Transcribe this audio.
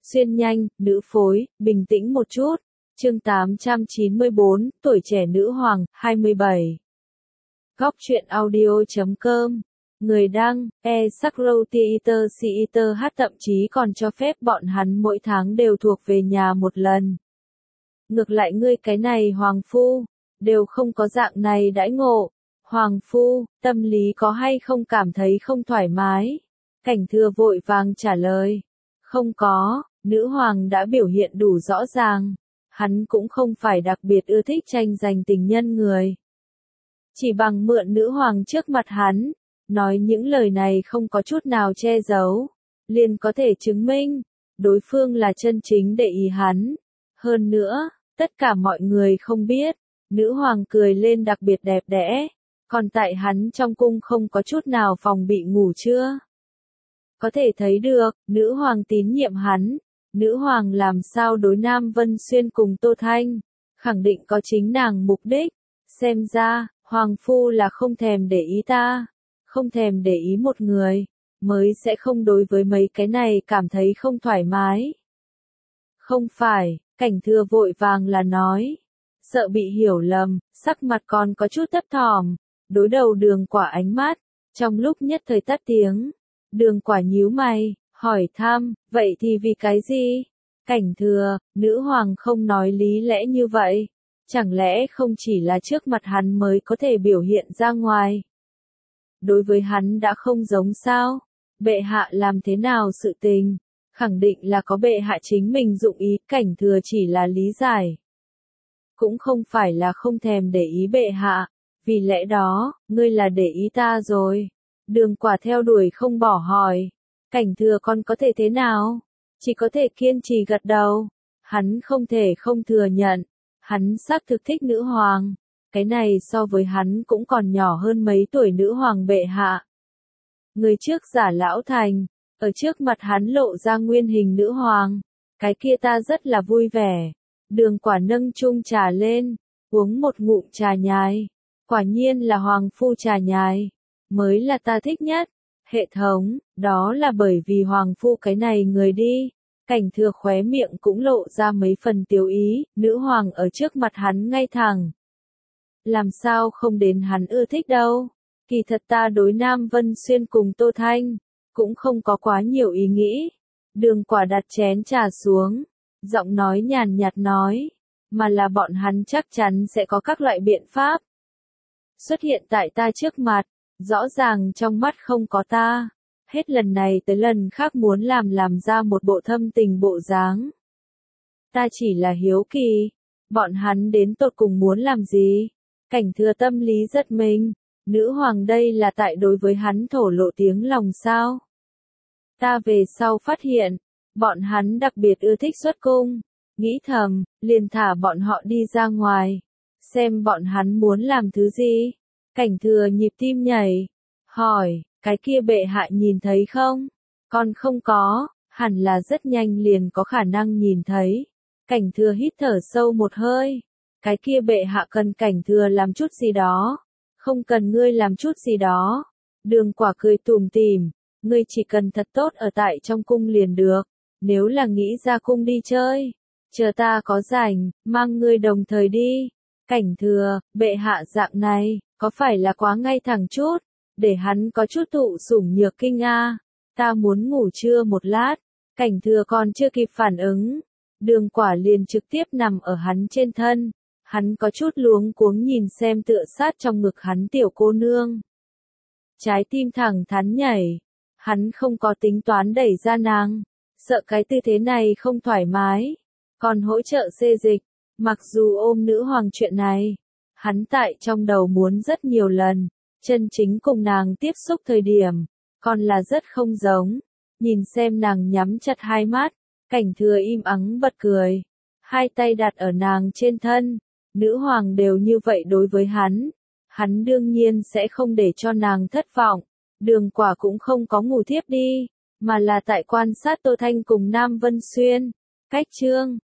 Xuyên nhanh, nữ phối, bình tĩnh một chút. Chương 894, tuổi trẻ nữ hoàng, 27. Góc truyện audio.com. Người đăng, Sakrotheater thậm chí còn cho phép bọn hắn mỗi tháng đều thuộc về nhà một lần. Ngược lại ngươi cái này hoàng phu, đều không có dạng này đãi ngộ. Hoàng phu, tâm lý có hay không cảm thấy không thoải mái? Cảnh Thừa vội vàng trả lời. Không có, nữ hoàng đã biểu hiện đủ rõ ràng. Hắn cũng không phải đặc biệt ưa thích tranh giành tình nhân người. Chỉ bằng mượn nữ hoàng trước mặt hắn, nói những lời này không có chút nào che giấu, liền có thể chứng minh, đối phương là chân chính để ý hắn. Hơn nữa, tất cả mọi người không biết, nữ hoàng cười lên đặc biệt đẹp đẽ, còn tại hắn trong cung không có chút nào phòng bị ngủ chưa. Có thể thấy được, nữ hoàng tín nhiệm hắn, nữ hoàng làm sao đối Nam Vân Xuyên cùng Tô Thanh, khẳng định có chính nàng mục đích. Xem ra, hoàng phu là không thèm để ý ta, không thèm để ý một người, mới sẽ không đối với mấy cái này cảm thấy không thoải mái. Không phải, Cảnh Thừa vội vàng là nói, sợ bị hiểu lầm, sắc mặt còn có chút thấp thỏm, đối đầu Đường Quả ánh mắt, trong lúc nhất thời tắt tiếng. Đường Quả nhíu mày, hỏi thăm, vậy thì vì cái gì? Cảnh Thừa, nữ hoàng không nói lý lẽ như vậy, chẳng lẽ không chỉ là trước mặt hắn mới có thể biểu hiện ra ngoài? Đối với hắn đã không giống sao? Bệ hạ làm thế nào sự tình? Khẳng định là có bệ hạ chính mình dụng ý, Cảnh Thừa chỉ là lý giải. Cũng không phải là không thèm để ý bệ hạ, vì lẽ đó, ngươi là để ý ta rồi. Đường Quả theo đuổi không bỏ hỏi, Cảnh Thừa con có thể thế nào? Chỉ có thể kiên trì gật đầu. Hắn không thể không thừa nhận, hắn xác thực thích nữ hoàng. Cái này so với hắn cũng còn nhỏ hơn mấy tuổi nữ hoàng bệ hạ. Người trước giả lão thành, ở trước mặt hắn lộ ra nguyên hình nữ hoàng. Cái kia ta rất là vui vẻ. Đường Quả nâng chung trà lên, uống một ngụm trà nhài. Quả nhiên là hoàng phu trà nhài, mới là ta thích nhất. Hệ thống, đó là bởi vì hoàng phu cái này người đi. Cảnh Thừa khóe miệng cũng lộ ra mấy phần tiêu ý, nữ hoàng ở trước mặt hắn ngay thẳng. Làm sao không đến hắn ưa thích đâu. Kỳ thật ta đối Nam Vân Xuyên cùng Tô Thanh, cũng không có quá nhiều ý nghĩ. Đường Quả đặt chén trà xuống, giọng nói nhàn nhạt nói, mà là bọn hắn chắc chắn sẽ có các loại biện pháp. Xuất hiện tại ta trước mặt, rõ ràng trong mắt không có ta. Hết lần này tới lần khác muốn làm ra một bộ thâm tình bộ dáng. Ta chỉ là hiếu kỳ, bọn hắn đến tột cùng muốn làm gì? Cảnh Thừa tâm lý rất mình, nữ hoàng đây là tại đối với hắn thổ lộ tiếng lòng sao? Ta về sau phát hiện, bọn hắn đặc biệt ưa thích xuất cung, nghĩ thầm, liền thả bọn họ đi ra ngoài, xem bọn hắn muốn làm thứ gì. Cảnh Thừa nhịp tim nhảy, hỏi, cái kia bệ hạ nhìn thấy không? Còn không có, hẳn là rất nhanh liền có khả năng nhìn thấy. Cảnh Thừa hít thở sâu một hơi. Cái kia bệ hạ cần Cảnh Thừa làm chút gì đó. Không cần ngươi làm chút gì đó. Đường Quả cười tủm tỉm, ngươi chỉ cần thật tốt ở tại trong cung liền được. Nếu là nghĩ ra cung đi chơi, chờ ta có rảnh, mang ngươi đồng thời đi. Cảnh Thừa, bệ hạ dạng này, có phải là quá ngay thẳng chút? Để hắn có chút thụ sủng nhược kinh a. Ta muốn ngủ trưa một lát. Cảnh Thừa còn chưa kịp phản ứng, Đường Quả liền trực tiếp nằm ở hắn trên thân. Hắn có chút luống cuống nhìn xem tựa sát trong ngực hắn tiểu cô nương. Trái tim thẳng thắn nhảy. Hắn không có tính toán đẩy ra nàng, sợ cái tư thế này không thoải mái, còn hỗ trợ xê dịch. Mặc dù ôm nữ hoàng chuyện này, hắn tại trong đầu muốn rất nhiều lần, chân chính cùng nàng tiếp xúc thời điểm, còn là rất không giống. Nhìn xem nàng nhắm chặt hai mắt, Cảnh Thừa im ắng bật cười, hai tay đặt ở nàng trên thân. Nữ hoàng đều như vậy đối với hắn đương nhiên sẽ không để cho nàng thất vọng. Đường Quả cũng không có ngủ thiếp đi, mà là tại quan sát Tô Thanh cùng Nam Vân Xuyên. Cách chương